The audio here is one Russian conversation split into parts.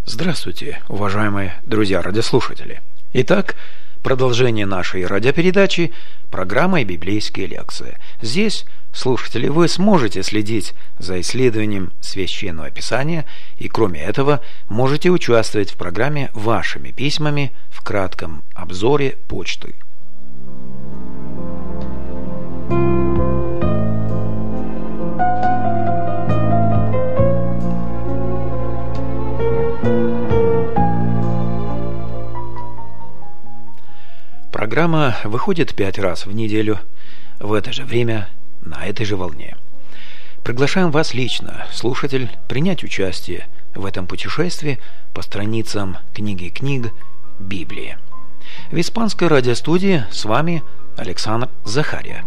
Здравствуйте, уважаемые друзья-радиослушатели. Итак, продолжение нашей радиопередачи программой «Библейские лекции». Здесь, слушатели, вы сможете следить за исследованием Священного Писания и, кроме этого, можете участвовать в программе вашими письмами в кратком обзоре почты. Программа выходит 5 раз в неделю в это же время на этой же волне. Приглашаем вас лично, слушатель, принять участие в этом путешествии по страницам книги книг Библии. В испанской радиостудии с вами Александр Захария.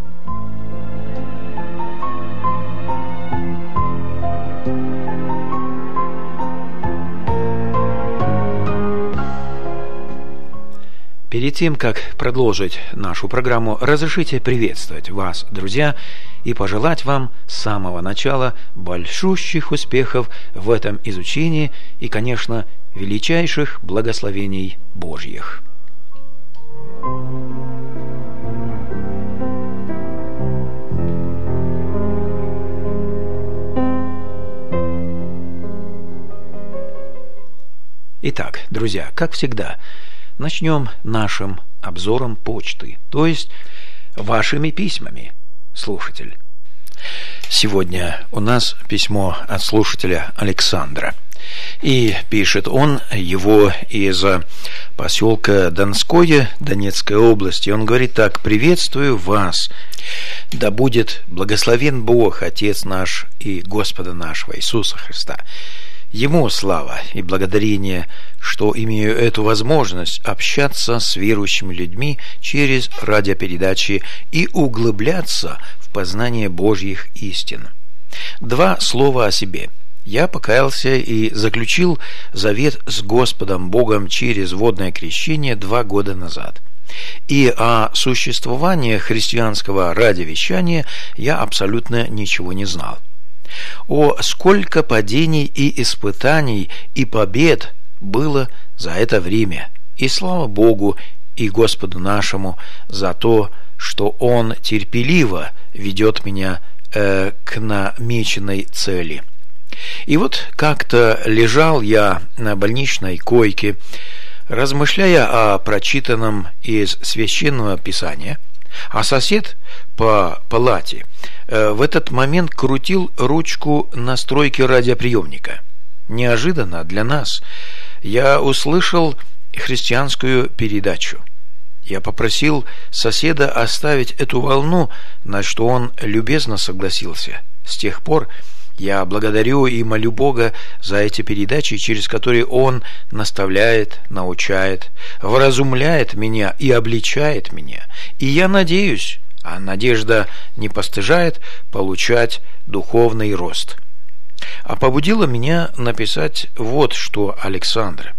Перед тем, как продолжить нашу программу, разрешите приветствовать вас, друзья, и пожелать вам с самого начала большущих успехов в этом изучении и, конечно, величайших благословений Божьих. Итак, друзья, как всегда, начнем нашим обзором почты, то есть вашими письмами, слушатель. Сегодня у нас письмо от слушателя Александра. И пишет он его из поселка Донское, Донецкой области. Он говорит так: «Приветствую вас. Да будет благословен Бог, Отец наш и Господа нашего Иисуса Христа. Ему слава и благодарение, что имею эту возможность общаться с верующими людьми через радиопередачи и углубляться в познание Божьих истин. 2 слова о себе. Я покаялся и заключил завет с Господом Богом через водное крещение 2 года назад. И о существовании христианского радиовещания я абсолютно ничего не знал. О, сколько падений и испытаний и побед было за это время, и слава Богу и Господу нашему за то, что Он терпеливо ведет меня к намеченной цели. И вот как-то лежал я на больничной койке, размышляя о прочитанном из Священного Писания, а сосед по палате в этот момент крутил ручку настройки радиоприемника. Неожиданно для нас я услышал христианскую передачу. Я попросил соседа оставить эту волну, на что он любезно согласился. С тех пор я благодарю и молю Бога за эти передачи, через которые Он наставляет, научает, вразумляет меня и обличает меня. И я надеюсь, а надежда не постыжает, получать духовный рост. А побудило меня написать вот что, Александр.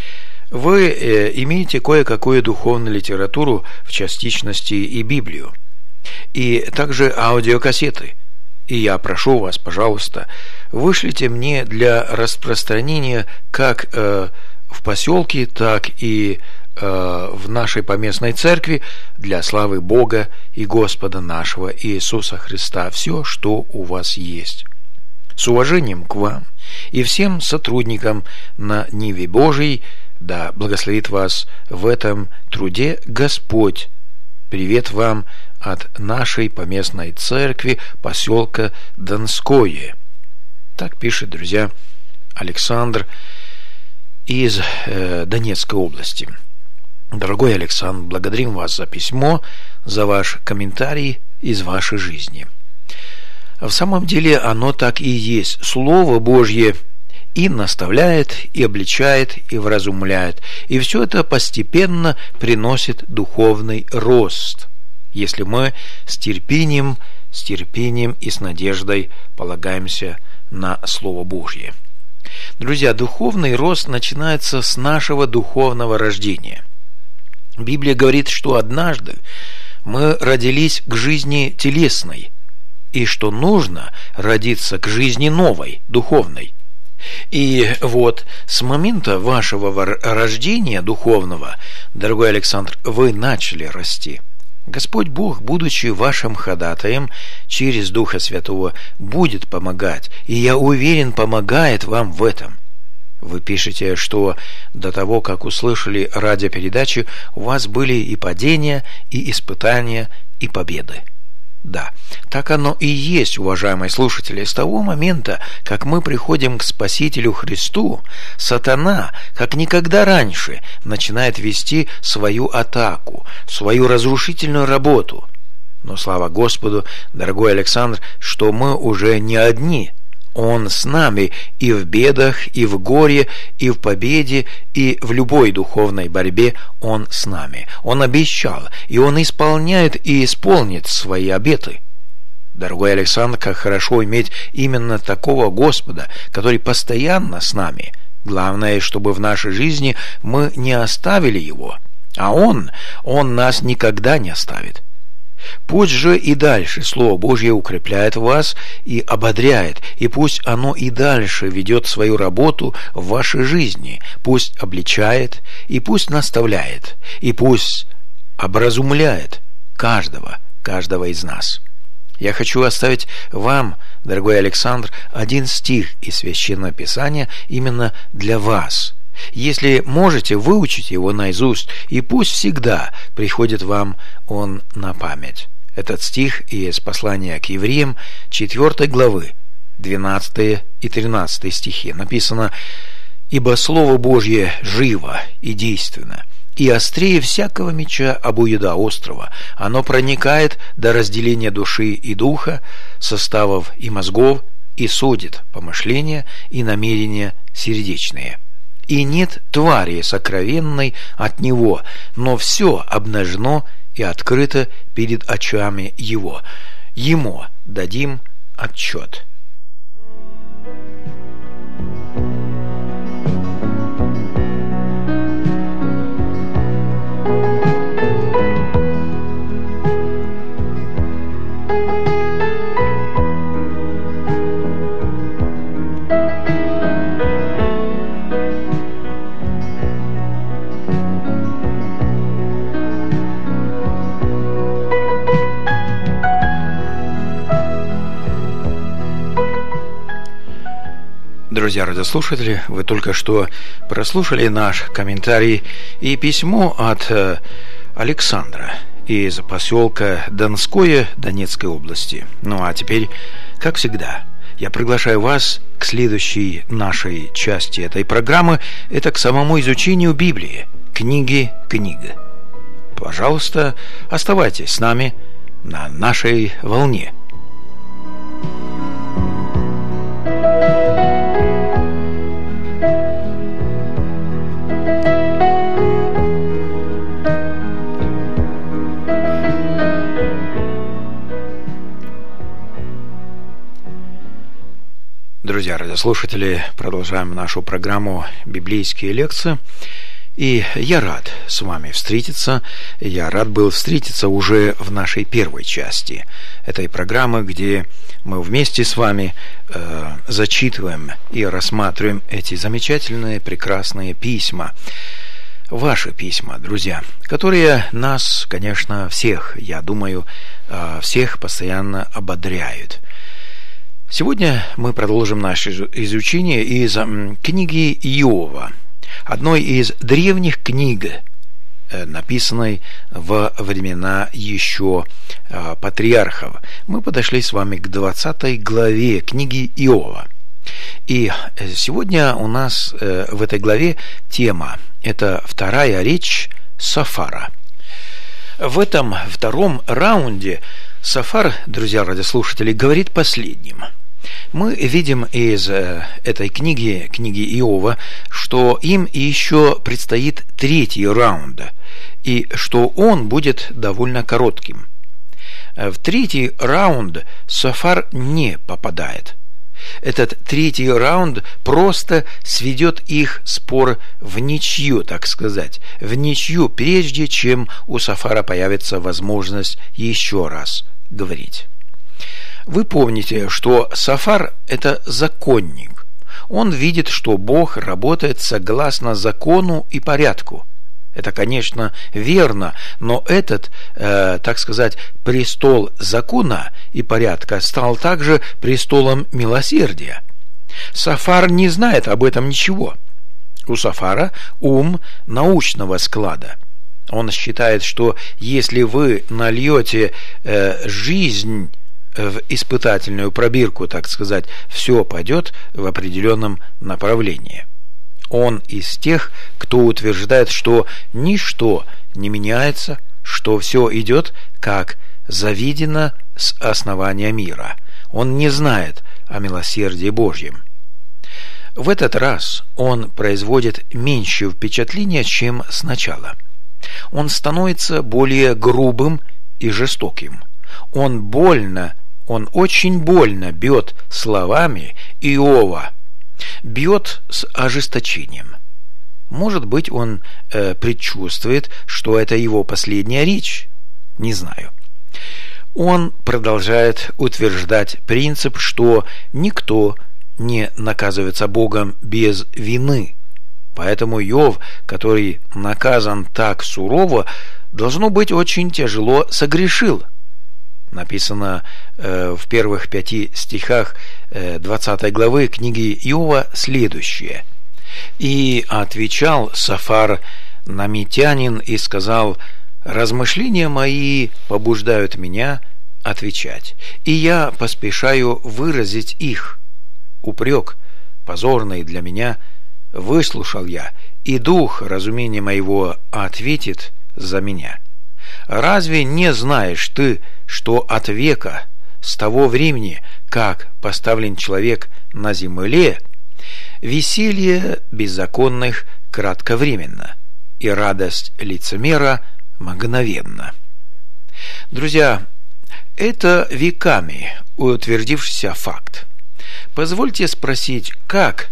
Вы имеете кое-какую духовную литературу, в частности и Библию, и также аудиокассеты. И я прошу вас, пожалуйста, вышлите мне для распространения как в поселке, так и в нашей поместной церкви для славы Бога и Господа нашего Иисуса Христа все, что у вас есть. С уважением к вам и всем сотрудникам на Ниве Божией, да благословит вас в этом труде Господь. Привет вам от нашей поместной церкви поселка Донское». Так пишет, друзья, Александр из Донецкой области. Дорогой Александр, благодарим вас за письмо, за ваш комментарий из вашей жизни. В самом деле оно так и есть. Слово Божье и наставляет, и обличает, и вразумляет. И все это постепенно приносит духовный рост, если мы с терпением и с надеждой полагаемся на Слово Божье. Друзья, духовный рост начинается с нашего духовного рождения. Библия говорит, что однажды мы родились к жизни телесной, и что нужно родиться к жизни новой, духовной. И вот с момента вашего рождения духовного, дорогой Александр, вы начали расти. Господь Бог, будучи вашим ходатаем через Духа Святого, будет помогать, и я уверен, помогает вам в этом. Вы пишете, что до того, как услышали радиопередачи, у вас были и падения, и испытания, и победы. Да, так оно и есть, уважаемые слушатели. С того момента, как мы приходим к Спасителю Христу, сатана, как никогда раньше, начинает вести свою атаку, свою разрушительную работу. Но слава Господу, дорогой Александр, что мы уже не одни. Он с нами и в бедах, и в горе, и в победе, и в любой духовной борьбе Он с нами. Он обещал, и Он исполняет и исполнит свои обеты. Дорогой Александр, как хорошо иметь именно такого Господа, который постоянно с нами. Главное, чтобы в нашей жизни мы не оставили Его, а Он нас никогда не оставит. Пусть же и дальше Слово Божье укрепляет вас и ободряет, и пусть оно и дальше ведет свою работу в вашей жизни, пусть обличает, и пусть наставляет, и пусть образумляет каждого из нас. Я хочу оставить вам, дорогой Александр, один стих из Священного Писания именно для вас. Если можете, выучите его наизусть, и пусть всегда приходит вам он на память. Этот стих из послания к евреям 4 главы, 12 и 13 стихи. Написано: «Ибо Слово Божье живо и действенно, и острее всякого меча обоюдоострого. Оно проникает до разделения души и духа, составов и мозгов, и судит помышления и намерения сердечные. И нет твари сокровенной от него, но все обнажено и открыто перед очами его. Ему дадим отчет». Друзья радиослушатели, вы только что прослушали наш комментарий и письмо от Александра из поселка Донское Донецкой области. Ну а теперь, как всегда, я приглашаю вас к следующей нашей части этой программы. Это к самому изучению Библии, книга. Пожалуйста, оставайтесь с нами на нашей волне. Друзья радиослушатели, продолжаем нашу программу «Библейские лекции». И я рад с вами встретиться. Я рад был встретиться уже в нашей первой части этой программы, где мы вместе с вами зачитываем и рассматриваем эти замечательные, прекрасные письма. Ваши письма, друзья, которые нас, конечно, всех, я думаю, всех постоянно ободряют. Сегодня мы продолжим наше изучение из книги Иова, одной из древних книг, написанной во времена еще патриархов. Мы подошли с вами к 20 главе книги Иова. И сегодня у нас в этой главе тема – это вторая речь Софара. В этом втором раунде Софар, друзья радиослушатели, говорит последним. Мы видим из этой книги Иова, что им еще предстоит третий раунд, и что он будет довольно коротким. В третий раунд Софар не попадает. Этот третий раунд просто сведет их спор в ничью, так сказать, в ничью, прежде чем у Софара появится возможность еще раз говорить. Вы помните, что Софар – это законник. Он видит, что Бог работает согласно закону и порядку. Это, конечно, верно, но этот, так сказать, престол закона и порядка стал также престолом милосердия. Сафар не знает об этом ничего. У Сафара ум научного склада. Он считает, что если вы нальете жизнь в испытательную пробирку, так сказать, все пойдет в определенном направлении. Он из тех, кто утверждает, что ничто не меняется, что все идет, как заведено с основания мира. Он не знает о милосердии Божьем. В этот раз он производит меньше впечатления, чем сначала. Он становится более грубым и жестоким. Он очень больно бьет словами Иова, бьет с ожесточением. Может быть, он предчувствует, что это его последняя речь. Не знаю. Он продолжает утверждать принцип, что никто не наказывается Богом без вины. Поэтому Иов, который наказан так сурово, должно быть, очень тяжело согрешил. Написано в первых 5 стихах 20 главы книги Иова следующее. «И отвечал Сафар намитянин и сказал: размышления мои побуждают меня отвечать, и я поспешаю выразить их. Упрек, позорный для меня, выслушал я, и дух разумения моего ответит за меня. Разве не знаешь ты, что от века, с того времени, как поставлен человек на земле, веселье беззаконных кратковременно, и радость лицемера мгновенно?» Друзья, это веками утвердившийся факт. Позвольте спросить, как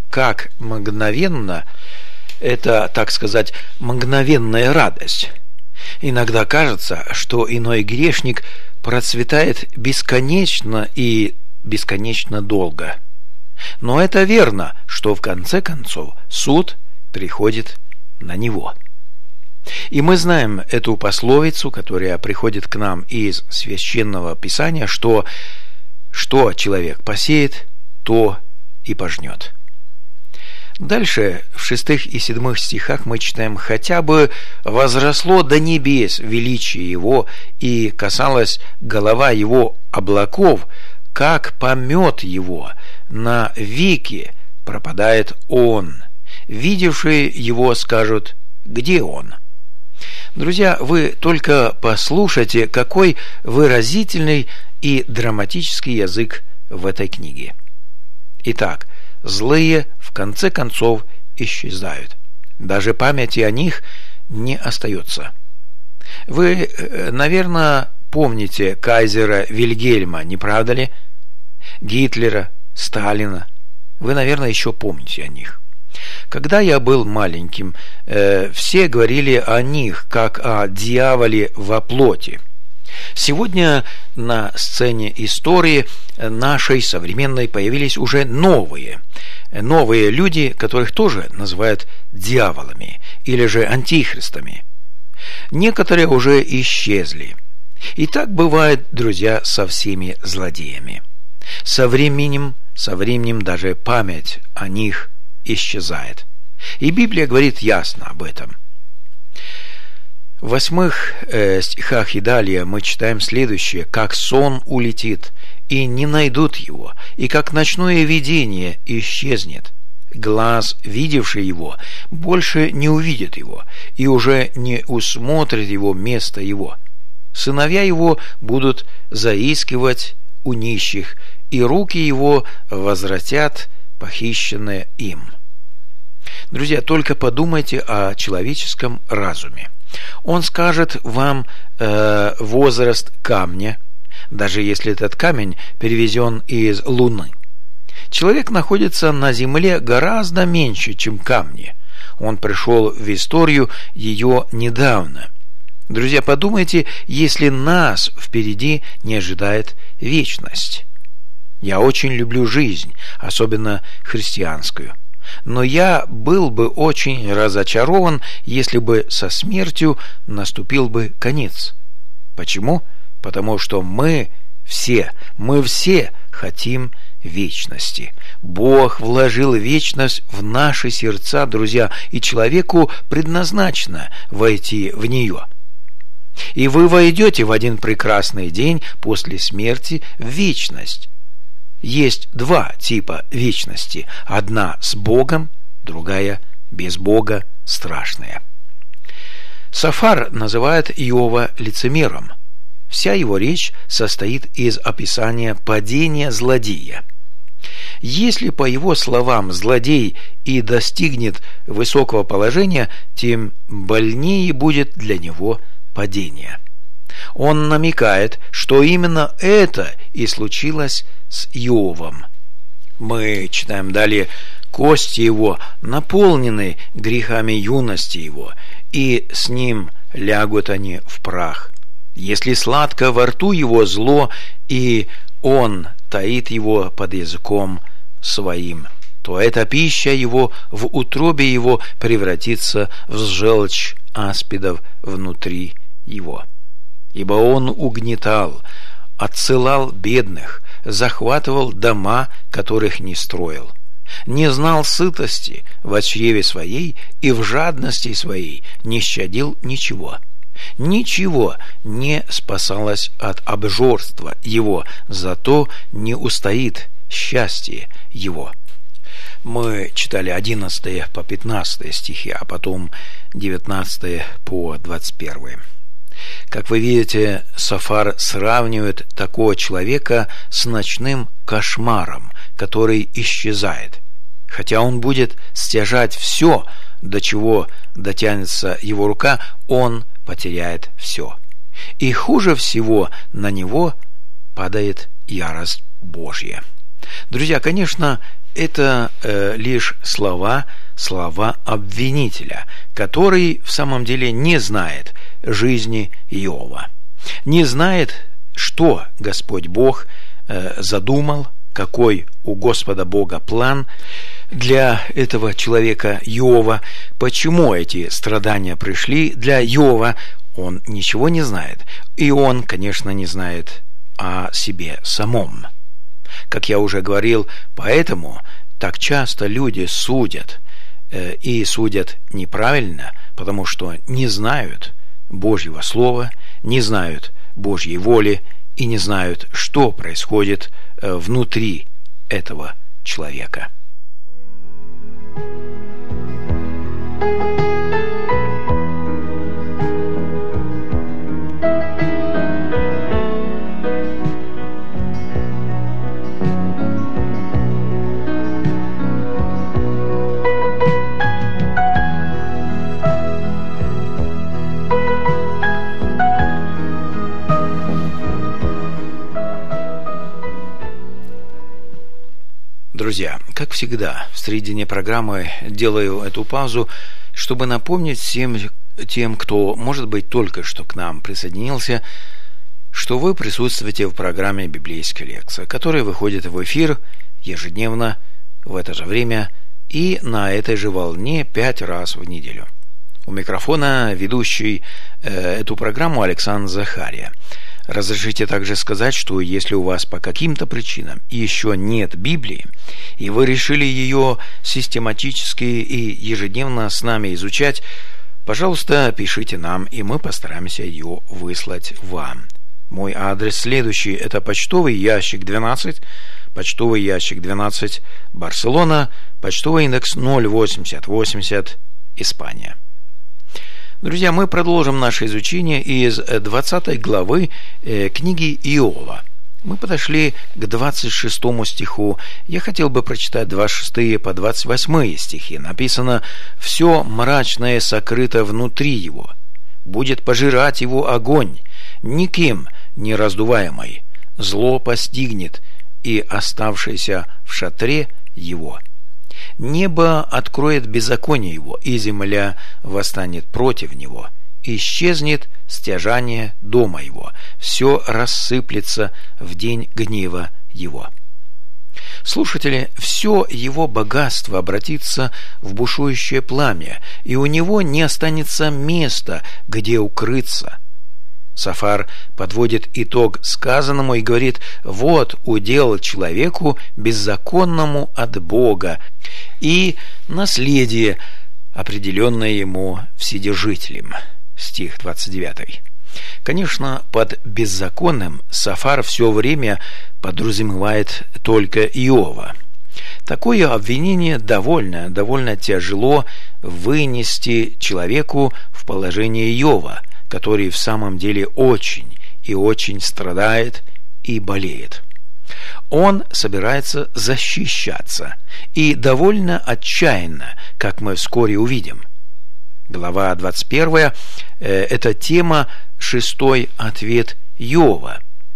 мгновенно, это, так сказать, мгновенная радость. Иногда кажется, что иной грешник процветает бесконечно и бесконечно долго. Но это верно, что в конце концов суд приходит на него. И мы знаем эту пословицу, которая приходит к нам из Священного Писания, что человек посеет, то и пожнет. Дальше в 6 и 7 стихах мы читаем: «Хотя бы возросло до небес величие его, и касалась голова его облаков, как помет его, на веки пропадает он. Видевшие его скажут: где он?» Друзья, вы только послушайте, какой выразительный и драматический язык в этой книге. Итак, злые в конце концов исчезают. Даже памяти о них не остается. Вы, наверное, помните кайзера Вильгельма, не правда ли? Гитлера, Сталина. Вы, наверное, еще помните о них. Когда я был маленьким, все говорили о них, как о дьяволе во плоти. Сегодня на сцене истории нашей современной появились уже новые люди, которых тоже называют дьяволами или же антихристами. Некоторые уже исчезли. И так бывает, друзья, со всеми злодеями. Со временем даже память о них исчезает. И Библия говорит ясно об этом. В 8 стихах и далее мы читаем следующее: «Как сон улетит, и не найдут его, и как ночное видение исчезнет. Глаз, видевший его, больше не увидит его, и уже не усмотрит его место его. Сыновья его будут заискивать у нищих, и руки его возвратят похищенное им». Друзья, только подумайте о человеческом разуме. Он скажет вам возраст камня, даже если этот камень перевезен из Луны. Человек находится на Земле гораздо меньше, чем камни. Он пришел в историю ее недавно. Друзья, подумайте, если нас впереди не ожидает вечность. Я очень люблю жизнь, особенно христианскую. Но я был бы очень разочарован, если бы со смертью наступил бы конец. Почему? Потому что мы все хотим вечности. Бог вложил вечность в наши сердца, друзья, и человеку предназначено войти в нее. И вы войдете в один прекрасный день после смерти в вечность. Есть два типа вечности. Одна с Богом, другая без Бога, страшная. Софар называет Иова лицемером. Вся его речь состоит из описания падения злодея. Если, по его словам, злодей и достигнет высокого положения, тем больнее будет для него падение. Он намекает, что именно это и случилось с Иовом. Мы читаем далее: «Кости его наполнены грехами юности его, и с ним лягут они в прах. Если сладко во рту его зло, и он таит его под языком своим, то эта пища его в утробе его превратится в желчь аспидов внутри его. Ибо он угнетал, отсылал бедных, захватывал дома, которых не строил, не знал сытости во чреве своей и в жадности своей не щадил ничего. Ничего не спасалось от обжорства его, зато не устоит счастье его». Мы читали 11 по 15 стихи, а потом 19 по 21. Как вы видите, Софар сравнивает такого человека с ночным кошмаром, который исчезает. Хотя он будет стяжать все, до чего дотянется его рука, он потеряет все. И хуже всего на него падает ярость Божья. Друзья, конечно, это лишь слова обвинителя, который в самом деле не знает жизни Иова, не знает, что Господь Бог задумал, какой у Господа Бога план для этого человека Иова, почему эти страдания пришли для Иова. Он ничего не знает, и он, конечно, не знает о себе самом. Как я уже говорил, поэтому так часто люди судят, и судят неправильно, потому что не знают Божьего Слова, не знают Божьей воли и не знают, что происходит внутри этого человека. Друзья, как всегда, в середине программы делаю эту паузу, чтобы напомнить всем тем, кто, может быть, только что к нам присоединился, что вы присутствуете в программе «Библейская лекция», которая выходит в эфир ежедневно в это же время и на этой же волне 5 раз в неделю. У микрофона ведущий эту программу Александр Захария. Разрешите также сказать, что если у вас по каким-то причинам еще нет Библии, и вы решили ее систематически и ежедневно с нами изучать, пожалуйста, пишите нам, и мы постараемся ее выслать вам. Мой адрес следующий: это почтовый ящик 12, Барселона, почтовый индекс 08080, Испания. Друзья, мы продолжим наше изучение из 20 главы книги Иова. Мы подошли к 26 стиху. Я хотел бы прочитать 26 по 28 стихи. Написано: «Все мрачное сокрыто внутри его, будет пожирать его огонь, никем не раздуваемый, зло постигнет и оставшийся в шатре его. Небо откроет беззаконие его, и земля восстанет против него. Исчезнет стяжание дома его, все рассыплется в день гнева его». Слушатели, все его богатство обратится в бушующее пламя, и у него не останется места, где укрыться. Софар подводит итог сказанному и говорит: вот удел человеку беззаконному от Бога и наследие, определенное ему вседержителем. Стих 29. Конечно, под беззаконным Софар все время подразумевает только Иова. Такое обвинение довольно тяжело вынести человеку в положение Иова, который в самом деле очень и очень страдает и болеет. Он собирается защищаться, и довольно отчаянно, как мы вскоре увидим. Глава 21 – это тема «Шестой ответ Иова».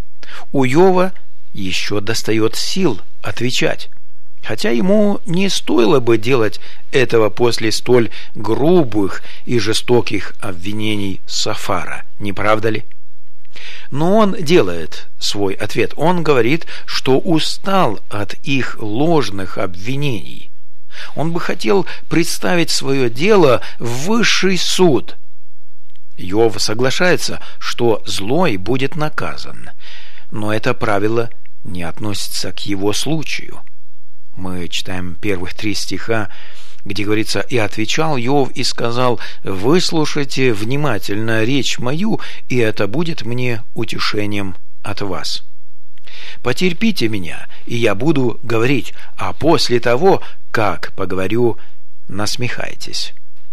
У Иова еще достает сил отвечать, хотя ему не стоило бы делать этого после столь грубых и жестоких обвинений Софара, не правда ли? Но он делает свой ответ. Он говорит, что устал от их ложных обвинений. Он бы хотел представить свое дело в высший суд. Иов соглашается, что злой будет наказан, но это правило не относится к его случаю. Мы читаем первых 3 стиха, где говорится: «И отвечал Иов и сказал: выслушайте внимательно речь мою, и это будет мне утешением от вас. Потерпите меня, и я буду говорить, а после того, как поговорю, насмехайтесь».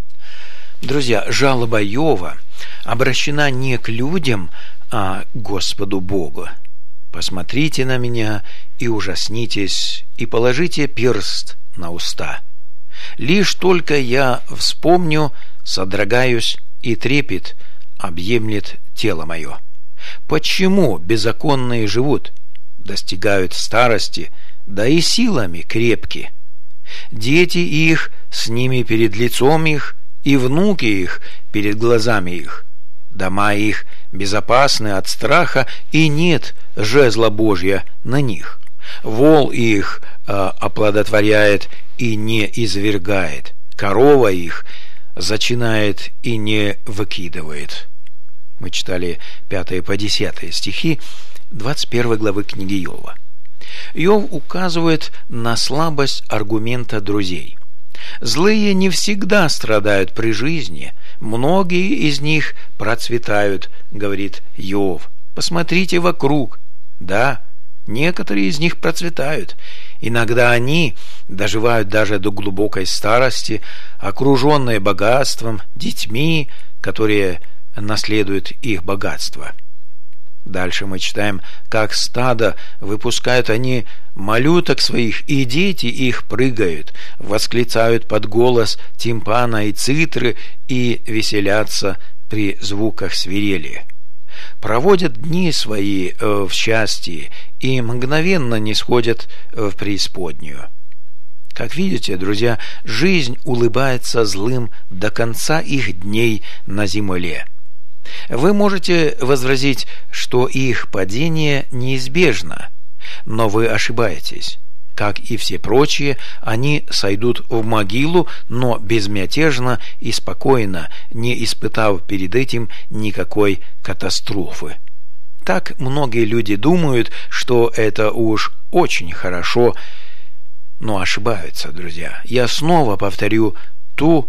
Друзья, жалоба Иова обращена не к людям, а к Господу Богу. «Посмотрите на меня и ужаснитесь, и положите перст на уста. Лишь только я вспомню, содрогаюсь, и трепет объемлет тело мое. Почему беззаконные живут, достигают старости, да и силами крепки? Дети их с ними перед лицом их, и внуки их перед глазами их. Дома их безопасны от страха, и нет жезла Божья на них. Вол их оплодотворяет и не извергает. Корова их зачинает и не выкидывает». Мы читали 5 по 10 стихи 21 главы книги Иова. Иов указывает на слабость аргумента друзей. Злые не всегда страдают при жизни, многие из них процветают, говорит Иов. Посмотрите вокруг. Да, некоторые из них процветают. Иногда они доживают даже до глубокой старости, окруженные богатством, детьми, которые наследуют их богатство. Дальше мы читаем, как стадо выпускают они малюток своих, и дети их прыгают, восклицают под голос тимпана и цитры и веселятся при звуках свирели. Проводят дни свои в счастье и мгновенно нисходят в преисподнюю. Как видите, друзья, жизнь улыбается злым до конца их дней на земле. Вы можете возразить, что их падение неизбежно, но вы ошибаетесь. Как и все прочие, они сойдут в могилу, но безмятежно и спокойно, не испытав перед этим никакой катастрофы. Так многие люди думают, что это уж очень хорошо, но ошибаются, друзья. Я снова повторю ту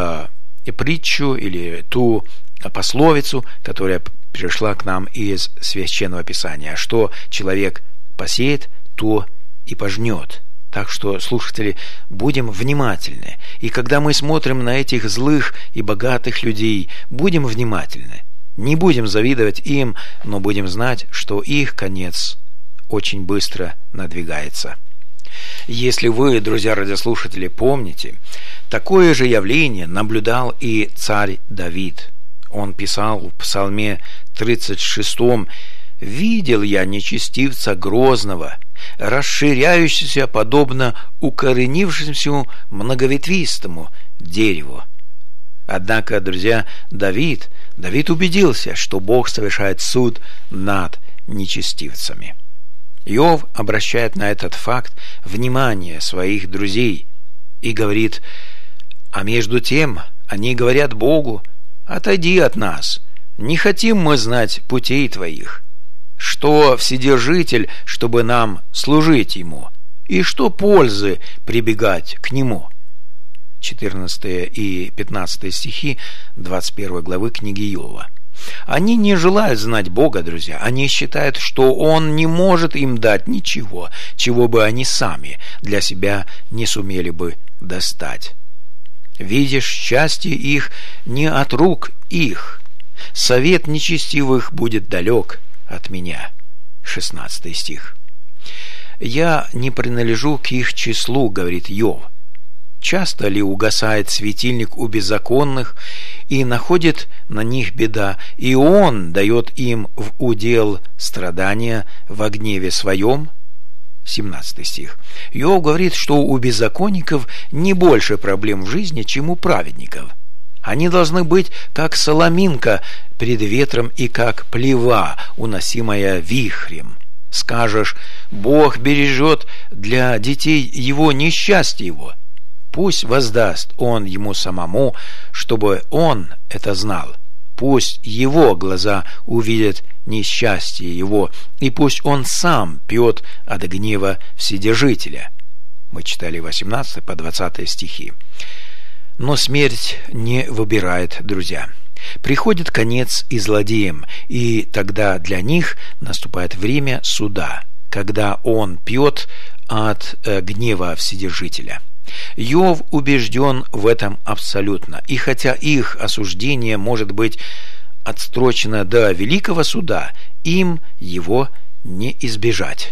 притчу или ту пословицу, которая пришла к нам из Священного Писания, что человек посеет, то и пожнет. Так что, слушатели, будем внимательны. И когда мы смотрим на этих злых и богатых людей, будем внимательны. Не будем завидовать им, но будем знать, что их конец очень быстро надвигается. Если вы, друзья радиослушатели, помните, такое же явление наблюдал и царь Давид. Он писал в Псалме 36: «Видел я нечестивца грозного, расширяющегося подобно укоренившемуся многоветвистому дереву». Однако, друзья, Давид убедился, что Бог совершает суд над нечестивцами. Иов обращает на этот факт внимание своих друзей и говорит: «А между тем они говорят Богу: отойди от нас, не хотим мы знать путей твоих. Что Вседержитель, чтобы нам служить Ему, и что пользы прибегать к Нему?» 14 и 15 стихи 21 главы книги Иова. Они не желают знать Бога, друзья. Они считают, что Он не может им дать ничего, чего бы они сами для себя не сумели бы достать. «Видишь, счастье их не от рук их. Совет нечестивых будет далек от меня». 16 стих. «Я не принадлежу к их числу», говорит Иов. Часто ли угасает светильник у беззаконных, и находит на них беда, и Он дает им в удел страдания во гневе своем? 17 стих. Иов говорит, что у беззаконников не больше проблем в жизни, чем у праведников. Они должны быть как соломинка пред ветром и как плева, уносимая вихрем. Скажешь: Бог бережет для детей его несчастье его. Пусть воздаст Он ему самому, чтобы он это знал. Пусть его глаза увидят несчастье его, и пусть он сам пьет от гнева Вседержителя. Мы читали 18 по 20 стихи. Но смерть не выбирает, друзья. Приходит конец и злодеям, и тогда для них наступает время суда, когда он пьет от гнева Вседержителя. Иов убежден в этом абсолютно, и хотя их осуждение может быть отстрочено до великого суда, им его не избежать.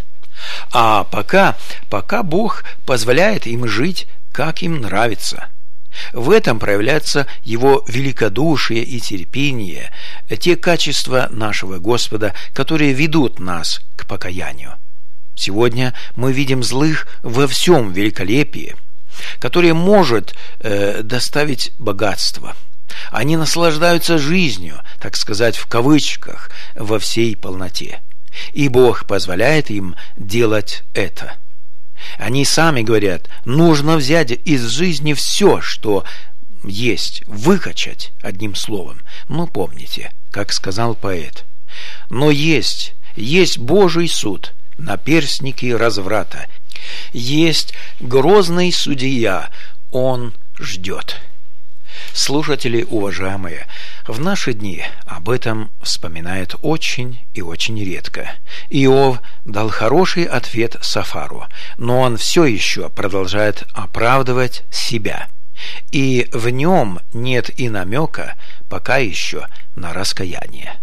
А пока Бог позволяет им жить, как им нравится. В этом проявляется Его великодушие и терпение, те качества нашего Господа, которые ведут нас к покаянию. Сегодня мы видим злых во всем великолепии, которое может доставить богатство. Они наслаждаются жизнью, так сказать, в кавычках, во всей полноте. И Бог позволяет им делать это. Они сами говорят: нужно взять из жизни все, что есть, выкачать, одним словом. Но помните, как сказал поэт: «Но есть Божий суд, наперстники разврата, есть грозный судья, он ждет». Слушатели уважаемые, в наши дни об этом вспоминают очень и очень редко. Иов дал хороший ответ Сафару, но он все еще продолжает оправдывать себя. И в нем нет и намека пока еще на раскаяние.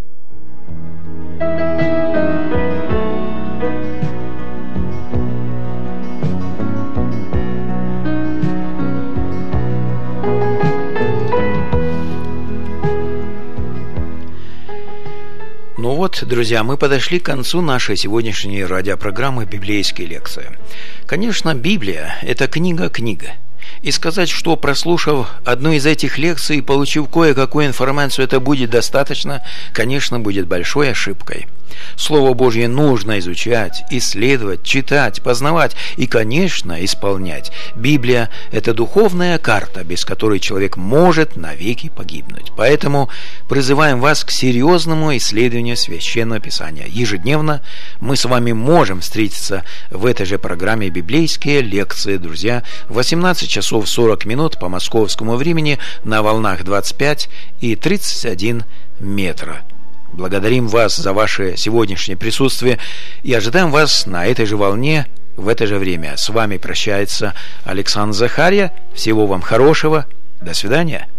Ну вот, друзья, мы подошли к концу нашей сегодняшней радиопрограммы «Библейские лекции». Конечно, Библия – это книга-книга. И сказать, что, прослушав одну из этих лекций и получив кое-какую информацию, это будет достаточно, конечно, будет большой ошибкой. Слово Божье нужно изучать, исследовать, читать, познавать и, конечно, исполнять. Библия – это духовная карта, без которой человек может навеки погибнуть. Поэтому призываем вас к серьезному исследованию Священного Писания. Ежедневно мы с вами можем встретиться в этой же программе «Библейские лекции», друзья, в 18 часов 40 минут по московскому времени на волнах 25 и 31 метра. Благодарим вас за ваше сегодняшнее присутствие и ожидаем вас на этой же волне в это же время. С вами прощается Александр Захарья. Всего вам хорошего. До свидания.